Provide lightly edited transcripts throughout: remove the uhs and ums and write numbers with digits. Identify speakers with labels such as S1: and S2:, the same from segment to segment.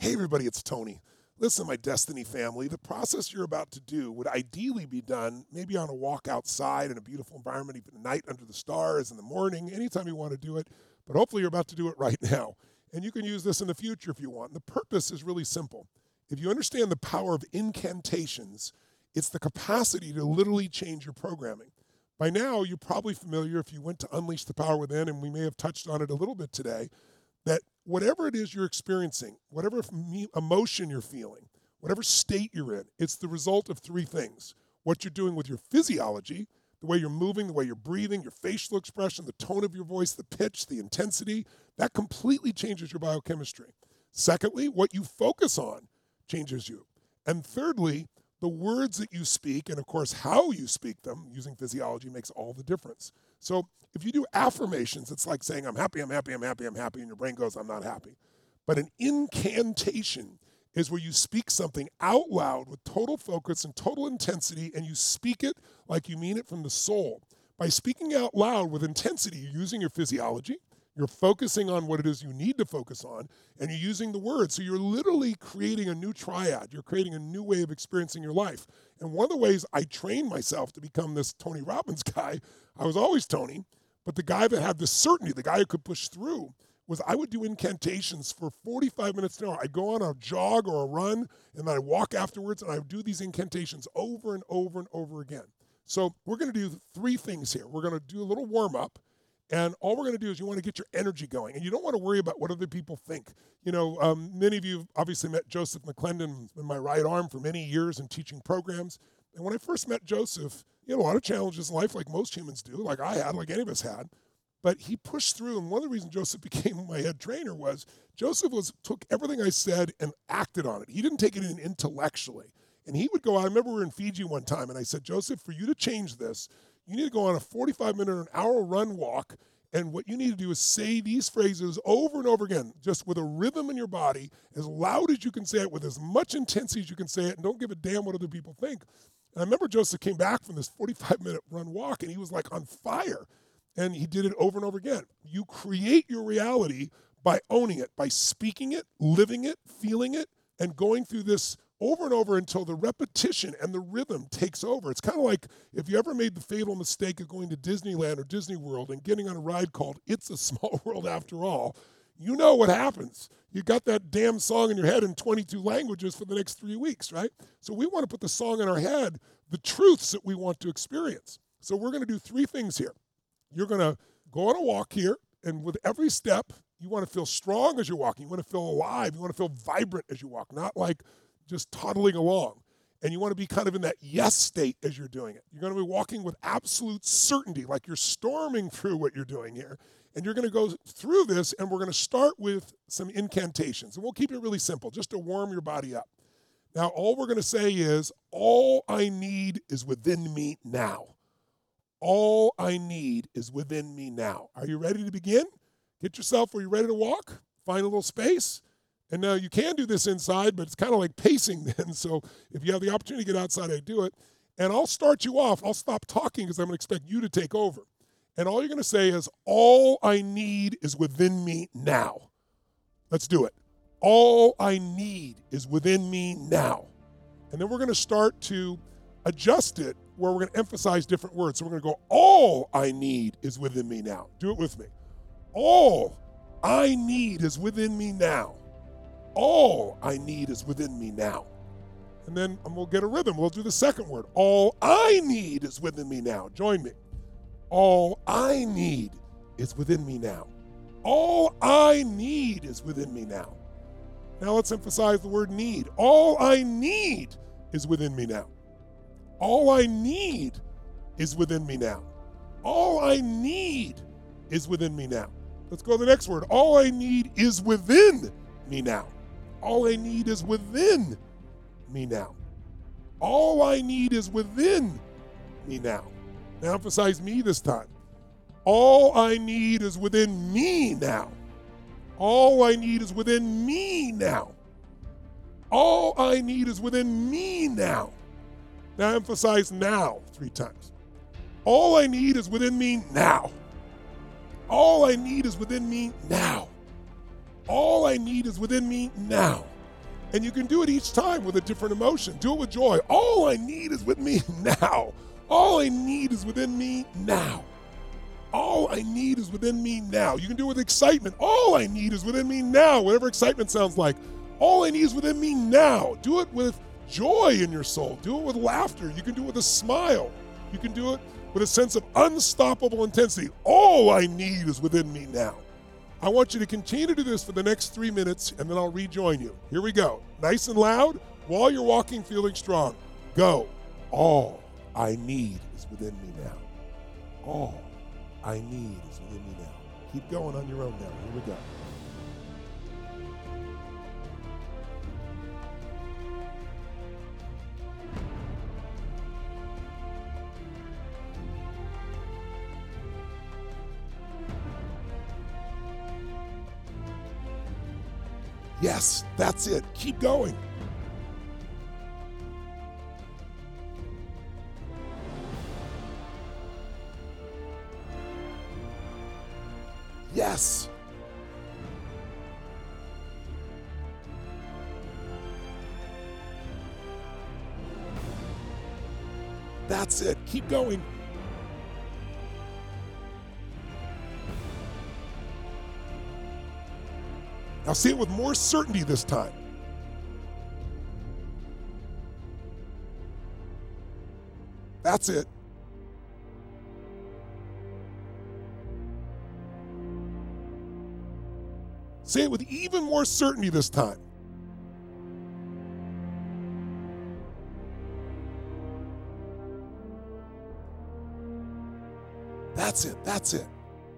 S1: Hey everybody, it's Tony. Listen, my Destiny family, the process you're about to do would ideally be done maybe on a walk outside in a beautiful environment, even at night under the stars, in the morning, anytime you want to do it. But hopefully you're about to do it right now. And you can use this in the future if you want. And the purpose is really simple. If you understand the power of incantations, it's the capacity to literally change your programming. By now, you're probably familiar if you went to Unleash the Power Within, and we may have touched on it a little bit today, that whatever it is you're experiencing, whatever emotion you're feeling, whatever state you're in, it's the result of three things. What you're doing with your physiology, the way you're moving, the way you're breathing, your facial expression, the tone of your voice, the pitch, the intensity, that completely changes your biochemistry. Secondly, what you focus on changes you. And thirdly, the words that you speak, and of course how you speak them using physiology makes all the difference. So if you do affirmations, it's like saying, I'm happy, I'm happy, I'm happy, I'm happy, and your brain goes, I'm not happy. But an incantation is where you speak something out loud with total focus and total intensity, and you speak it like you mean it from the soul. By speaking out loud with intensity, you're using your physiology, you're focusing on what it is you need to focus on, and you're using the words. So you're literally creating a new triad. You're creating a new way of experiencing your life. And one of the ways I trained myself to become this Tony Robbins guy, I was always Tony, but the guy that had the certainty, the guy who could push through, was I would do incantations for 45 minutes an hour. I'd go on a jog or a run, and then I'd walk afterwards, and I would do these incantations over and over and over again. So we're going to do three things here. We're going to do a little warm-up. And all we're going to do is you want to get your energy going. And you don't want to worry about what other people think. You know, many of you have obviously met Joseph McClendon in my right arm for many years in teaching programs. And when I first met Joseph, he had a lot of challenges in life like most humans do, like I had, like any of us had. But he pushed through. And one of the reasons Joseph became my head trainer was Joseph took everything I said and acted on it. He didn't take it in intellectually. And he would go, I remember we were in Fiji one time, and I said, Joseph, for you to change this, you need to go on a 45-minute or an hour run walk, and what you need to do is say these phrases over and over again, just with a rhythm in your body, as loud as you can say it, with as much intensity as you can say it, and don't give a damn what other people think. And I remember Joseph came back from this 45-minute run walk, and he was like on fire, and he did it over and over again. You create your reality by owning it, by speaking it, living it, feeling it, and going through this over and over until the repetition and the rhythm takes over. It's kind of like if you ever made the fatal mistake of going to Disneyland or Disney World and getting on a ride called It's a Small World After All, you know what happens. You got that damn song in your head in 22 languages for the next 3 weeks, right? So we want to put the song in our head, the truths that we want to experience. So we're going to do three things here. You're going to go on a walk here, and with every step, you want to feel strong as you're walking. You want to feel alive. You want to feel vibrant as you walk, not like just toddling along. And you want to be kind of in that yes state as you're doing it. You're going to be walking with absolute certainty, like you're storming through what you're doing here. And you're going to go through this, and we're going to start with some incantations. And we'll keep it really simple, just to warm your body up. Now, all we're going to say is, all I need is within me now. All I need is within me now. Are you ready to begin? Get yourself where you're ready to walk. Find a little space. And now you can do this inside, but it's kind of like pacing then. So if you have the opportunity to get outside, I do it. And I'll start you off. I'll stop talking because I'm going to expect you to take over. And all you're going to say is, all I need is within me now. Let's do it. All I need is within me now. And then we're going to start to adjust it where we're going to emphasize different words. So we're going to go, all I need is within me now. Do it with me. All I need is within me now. All I need is within me now. And then we'll get a rhythm. We'll do the second word. All I need is within me now. Join me. All I need is within me now. All I need is within me now. Now let's emphasize the word need. All I need is within me now. All I need is within me now. All I need is within me now. Let's go to the next word. All I need is within me now. All I need is within me now. All I need is within me now. Now emphasize me this time. All I need is within me now. All I need is within me now. All I need is within me now. Now emphasize now 3 times. All I need is within me now. All I need is within me now. All I need is within me now. And you can do it each time with a different emotion. Do it with joy. All I need is with me now. All I need is within me now. All I need is within me now. You can do it with excitement. All I need is within me now. Whatever excitement sounds like. All I need is within me now. Do it with joy in your soul. Do it with laughter. You can do it with a smile. You can do it with a sense of unstoppable intensity. All I need is within me now. I want you to continue to do this for the next 3 minutes, and then I'll rejoin you. Here we go. Nice and loud, while you're walking, feeling strong. Go. All I need is within me now. All I need is within me now. Keep going on your own now. Here we go. Yes, that's it. Keep going. Yes. That's it. Keep going. Now say it with more certainty this time. That's it. Say it with even more certainty this time. That's it. That's it.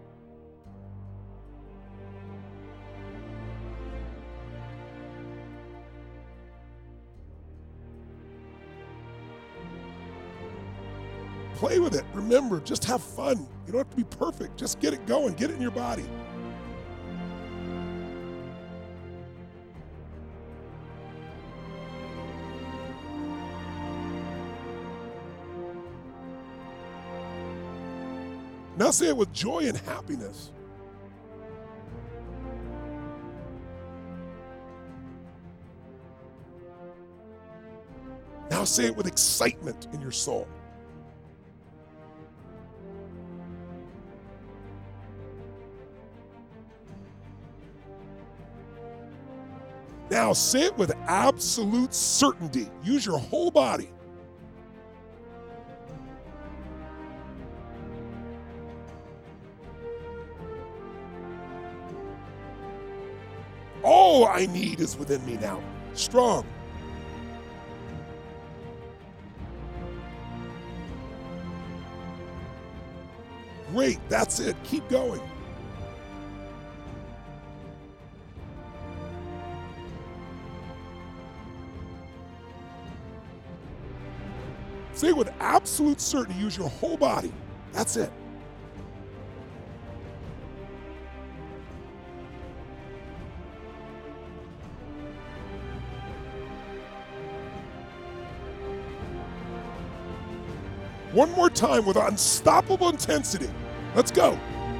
S1: Play with it. Remember, just have fun. You don't have to be perfect. Just get it going. Get it in your body. Now say it with joy and happiness. Now say it with excitement in your soul. Now say it with absolute certainty. Use your whole body. All I need is within me now. Strong. Great, that's it. Keep going. Say with absolute certainty, use your whole body. That's it. One more time with unstoppable intensity. Let's go.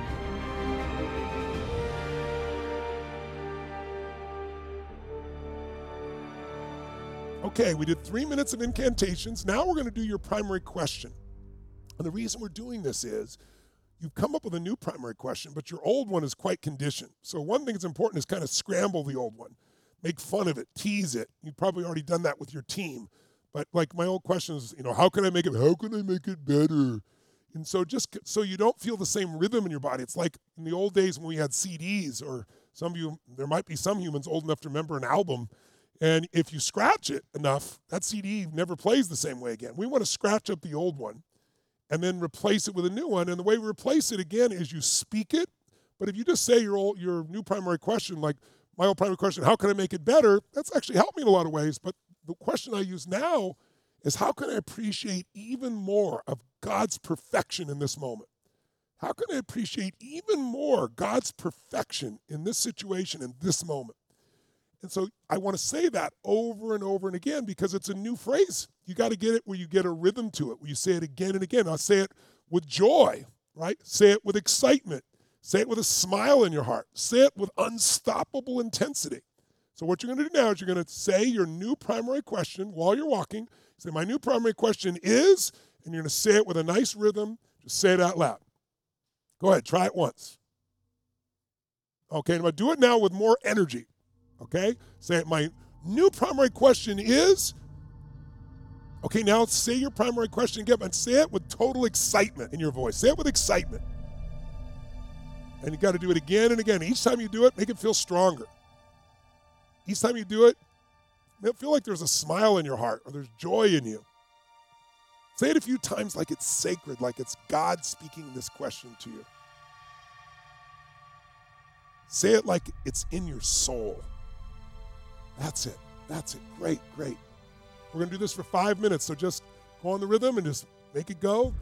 S1: Okay, we did 3 minutes of incantations. Now we're going to do your primary question. And the reason we're doing this is you've come up with a new primary question, but your old one is quite conditioned. So one thing that's important is kind of scramble the old one. Make fun of it, tease it. You've probably already done that with your team. But like my old question is, how can I make it better? And so just so you don't feel the same rhythm in your body. It's like in the old days when we had CDs, or some of you, there might be some humans old enough to remember an album. And if you scratch it enough, that CD never plays the same way again. We want to scratch up the old one and then replace it with a new one. And the way we replace it again is you speak it. But if you just say your new primary question, like my old primary question, how can I make it better? That's actually helped me in a lot of ways. But the question I use now is, how can I appreciate even more of God's perfection in this moment? How can I appreciate even more God's perfection in this situation, in this moment? And so I want to say that over and over and again because it's a new phrase. You got to get it where you get a rhythm to it, where you say it again and again. I'll say it with joy, right? Say it with excitement. Say it with a smile in your heart. Say it with unstoppable intensity. So what you're going to do now is you're going to say your new primary question while you're walking. Say, my new primary question is, and you're going to say it with a nice rhythm. Just say it out loud. Go ahead, try it once. Okay, I'm going to do it now with more energy. Okay, say it. My new primary question is, okay, now say your primary question again, but say it with total excitement in your voice. Say it with excitement. And you got to do it again and again. Each time you do it, make it feel stronger. Each time you do it, feel like there's a smile in your heart or there's joy in you. Say it a few times like it's sacred, like it's God speaking this question to you. Say it like it's in your soul. That's it. That's it. Great, great. We're going to do this for 5 minutes, so just go on the rhythm and just make it go.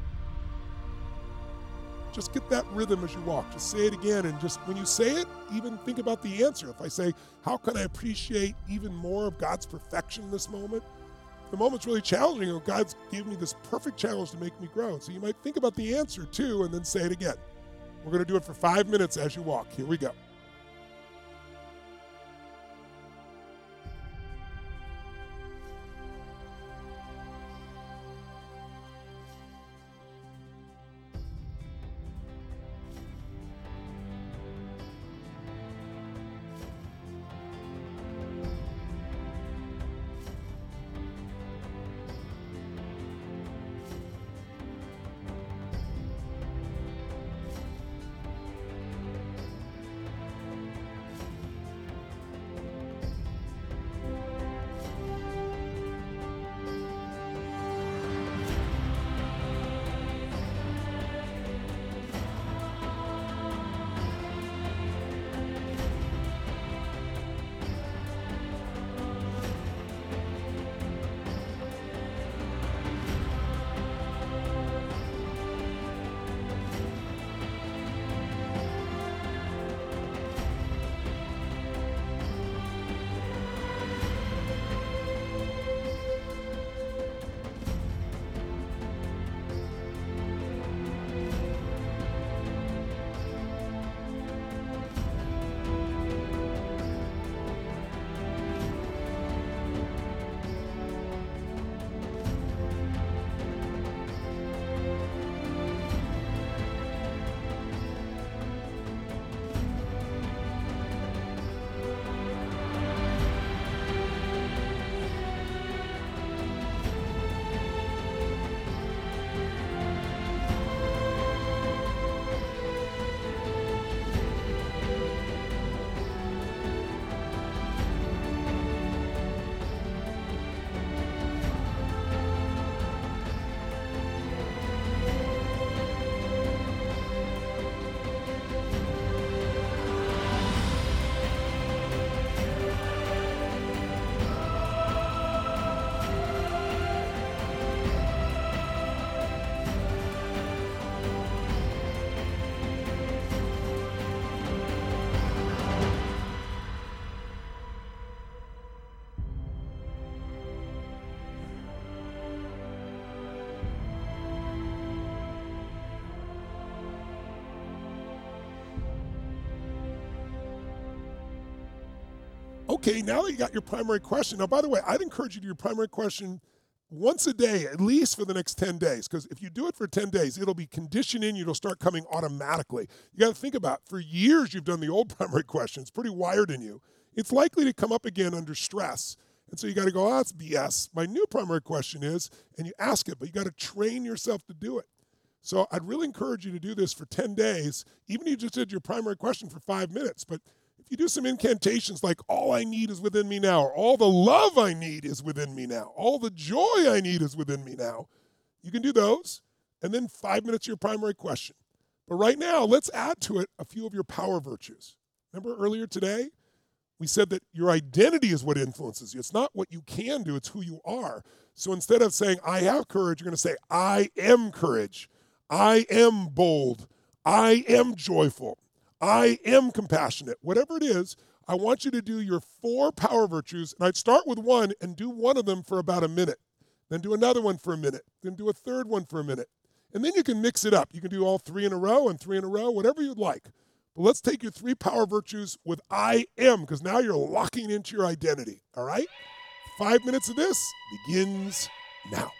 S1: Just get that rhythm as you walk. Just say it again, and just when you say it, even think about the answer. If I say, how can I appreciate even more of God's perfection in this moment? The moment's really challenging. God's given me this perfect challenge to make me grow. So you might think about the answer too, and then say it again. We're going to do it for 5 minutes as you walk. Here we go. Okay, now that you got your primary question, now, by the way, I'd encourage you to do your primary question once a day, at least for the next 10 days, because if you do it for 10 days, it'll be conditioned in you, it'll start coming automatically. You got to think about, for years you've done the old primary question, it's pretty wired in you. It's likely to come up again under stress. And so you got to go, oh, that's BS. My new primary question is, and you ask it, but you got to train yourself to do it. So I'd really encourage you to do this for 10 days, even if you just did your primary question for 5 minutes. But if you do some incantations like all I need is within me now, or all the love I need is within me now, all the joy I need is within me now, you can do those, and then 5 minutes of your primary question. But right now, let's add to it a few of your power virtues. Remember earlier today, we said that your identity is what influences you. It's not what you can do, it's who you are. So instead of saying, I have courage, you're going to say, I am courage. I am bold. I am joyful. I am compassionate. Whatever it is, I want you to do your 4 power virtues, and I'd start with one and do one of them for about a minute. Then do another one for a minute. Then do a third one for a minute. And then you can mix it up. You can do all 3 in a row and 3 in a row, whatever you'd like. But let's take your 3 power virtues with I am, because now you're locking into your identity, all right? 5 minutes of this begins now.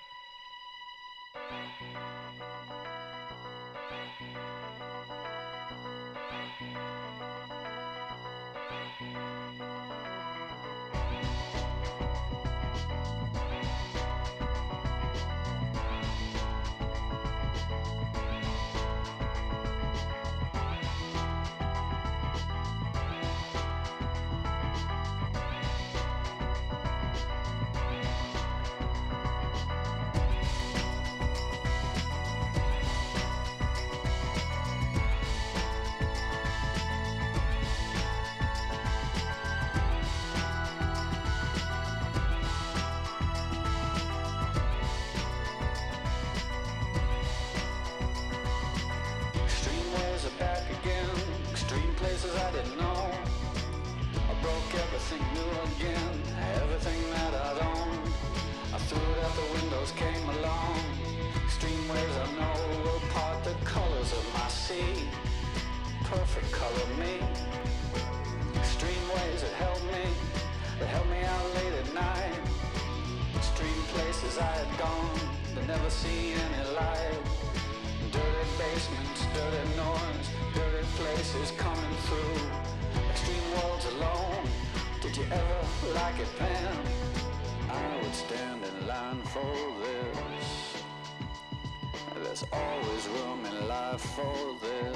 S2: Perfect color me. Extreme ways that help me out late at night. Extreme places I had gone, but never see any light. Dirty basements, dirty noise, dirty places coming through. Extreme worlds alone. Did you ever like it, Pam? I would stand in line for this. There's always room in life for this.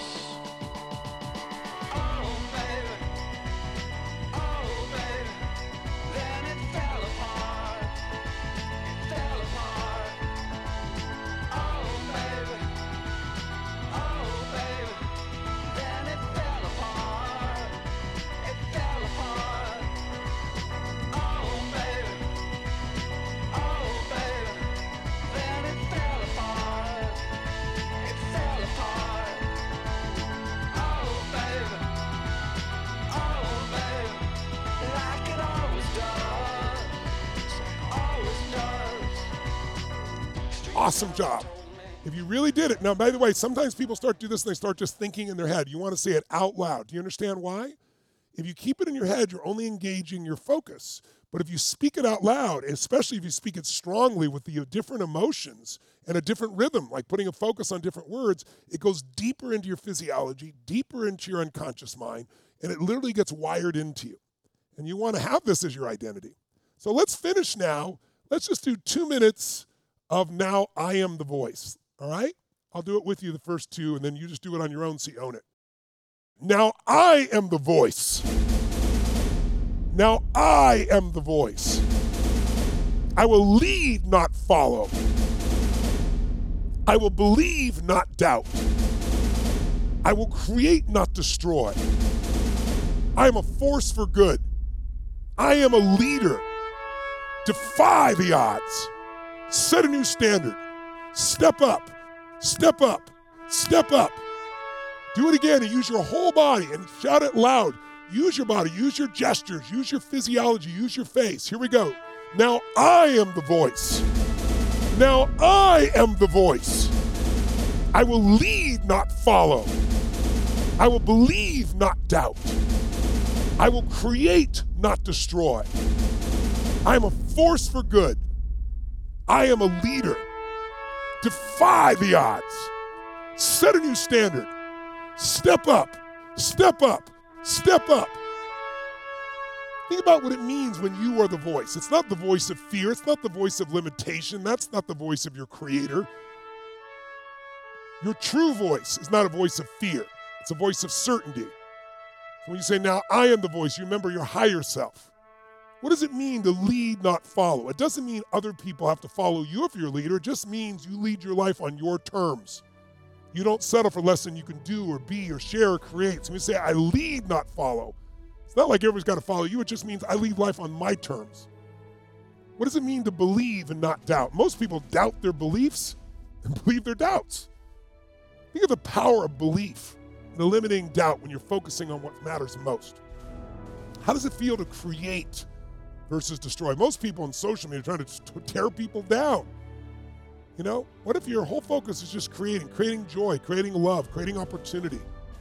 S1: Awesome job. If you really did it. Now, by the way, sometimes people start to do this and they start just thinking in their head. You want to say it out loud. Do you understand why? If you keep it in your head, you're only engaging your focus. But if you speak it out loud, especially if you speak it strongly with the different emotions and a different rhythm, like putting a focus on different words, it goes deeper into your physiology, deeper into your unconscious mind, and it literally gets wired into you. And you want to have this as your identity. So let's finish now. Let's just do 2 minutes of now I am the voice, all right? I'll do it with you the first 2, and then you just do it on your own so you own it. Now I am the voice. Now I am the voice. I will lead, not follow. I will believe, not doubt. I will create, not destroy. I am a force for good. I am a leader. Defy the odds. Set a new standard. Step up. Step up. Step up. Do it again and use your whole body and shout it loud. Use your body, use your gestures, use your physiology, use your face. Here we go. Now I am the voice. Now I am the voice. I will lead, not follow. I will believe, not doubt. I will create, not destroy. I am a force for good. I am a leader. Defy the odds. Set a new standard. Step up. Step up. Step up. Think about what it means when you are the voice. It's not the voice of fear. It's not the voice of limitation. That's not the voice of your creator. Your true voice is not a voice of fear. It's a voice of certainty. So when you say, now I am the voice, you remember your higher self. What does it mean to lead, not follow? It doesn't mean other people have to follow you if you're a leader. It just means you lead your life on your terms. You don't settle for less than you can do or be or share or create. So when you say, I lead, not follow, it's not like everybody's got to follow you. It just means I lead life on my terms. What does it mean to believe and not doubt? Most people doubt their beliefs and believe their doubts. Think of the power of belief and eliminating doubt when you're focusing on what matters most. How does it feel to create versus destroy? Most people on social media are trying to tear people down. You know, what if your whole focus is just creating joy, creating love, creating opportunity?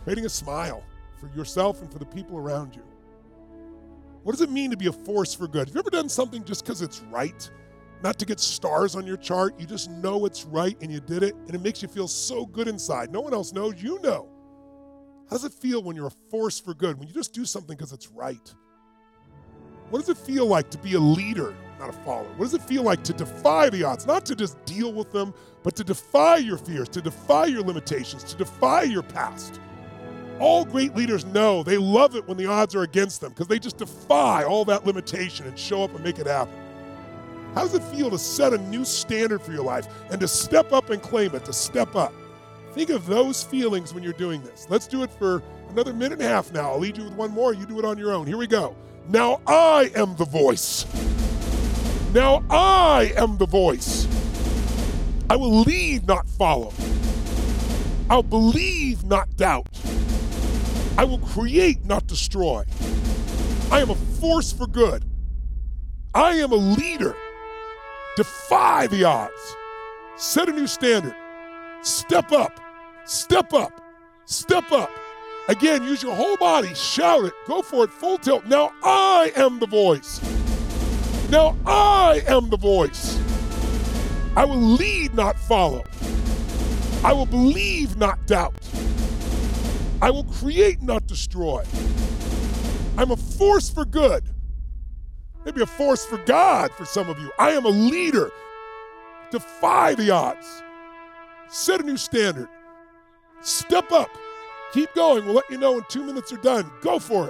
S1: creating a smile for yourself and for the people around you. What does it mean to be a force for good? Have you ever done something just because it's right? Not to get stars on your chart, you just know it's right and you did it, and it makes you feel so good inside. No one else knows, you know. How does it feel when you're a force for good, when you just do something because it's right? What does it feel like to be a leader, not a follower? What does it feel like to defy the odds? Not to just deal with them, but to defy your fears, to defy your limitations, to defy your past. All great leaders know they love it when the odds are against them because they just defy all that limitation and show up and make it happen. How does it feel to set a new standard for your life and to step up and claim it, to step up? Think of those feelings when you're doing this. Let's do it for another minute and a half now. I'll lead you with one more. You do it on your own. Here we go. Now I am the voice. Now I am the voice. I will lead, not follow. I'll believe, not doubt. I will create, not destroy. I am a force for good. I am a leader. Defy the odds. Set a new standard. Step up. Step up. Step up. Again, use your whole body. Shout it. Go for it. Full tilt. Now I am the voice. Now I am the voice. I will lead, not follow. I will believe, not doubt. I will create, not destroy. I'm a force for good. Maybe a force for God for some of you. I am a leader. Defy the odds. Set a new standard. Step up. Keep going. We'll let you know when 2 minutes are done. Go for it.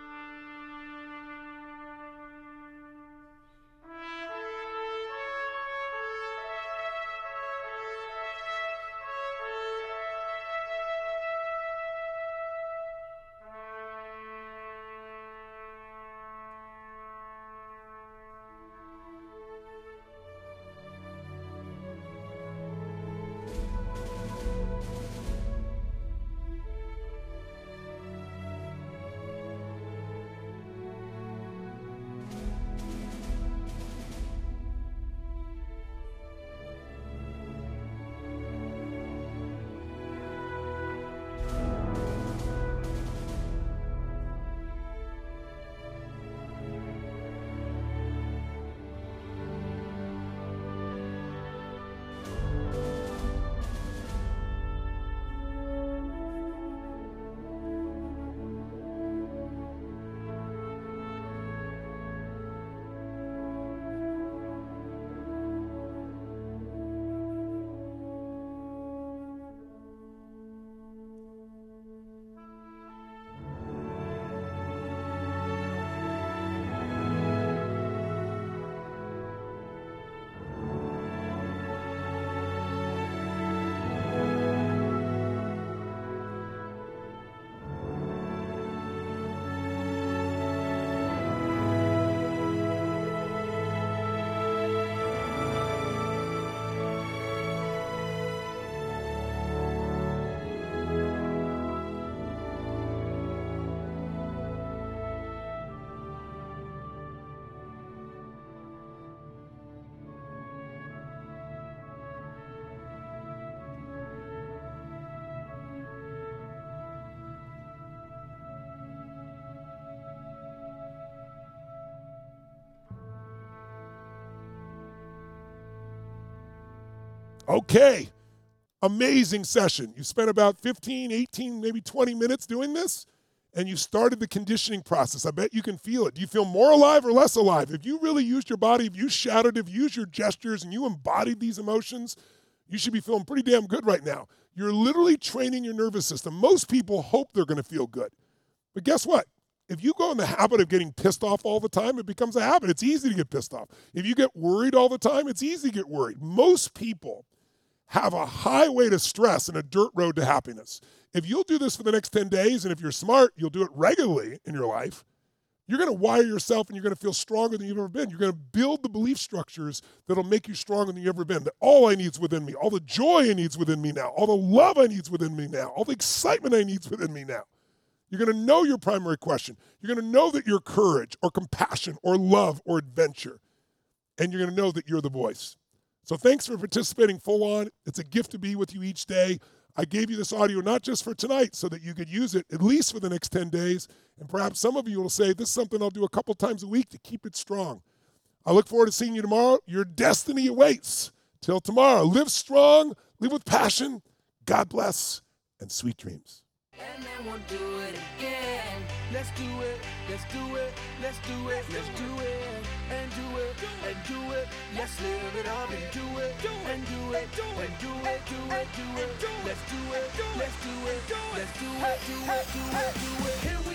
S1: Okay, amazing session. You spent about 15, 18, maybe 20 minutes doing this, and you started the conditioning process. I bet you can feel it. Do you feel more alive or less alive? If you really used your body, if you shouted, if you used your gestures, and you embodied these emotions, you should be feeling pretty damn good right now. You're literally training your nervous system. Most people hope they're going to feel good. But guess what? If you go in the habit of getting pissed off all the time, it becomes a habit. It's easy to get pissed off. If you get worried all the time, it's easy to get worried. Most people have a highway to stress and a dirt road to happiness. If you'll do this for the next 10 days, and if you're smart, you'll do it regularly in your life, you're going to wire yourself and you're going to feel stronger than you've ever been. You're going to build the belief structures that'll make you stronger than you've ever been. That all I need is within me. All the joy I need is within me now. All the love I need is within me now. All the excitement I need is within me now. You're going to know your primary question. You're going to know that you're courage or compassion or love or adventure. And you're going to know that you're the voice. So thanks for participating full on. It's a gift to be with you each day. I gave you this audio not just for tonight so that you could use it at least for the next 10 days. And perhaps some of you will say, this is something I'll do a couple times a week to keep it strong. I look forward to seeing you tomorrow. Your destiny awaits. Till tomorrow, live strong, live with passion. God bless, and sweet dreams.
S3: And then we'll do it again. Let's do it, let's do it, let's do it, let's do it, and do it, and do it. Let's live it up and do it, and do it, and do it, do it, do it. Let's do it, let's do it, let's do it, do it, do it, do it.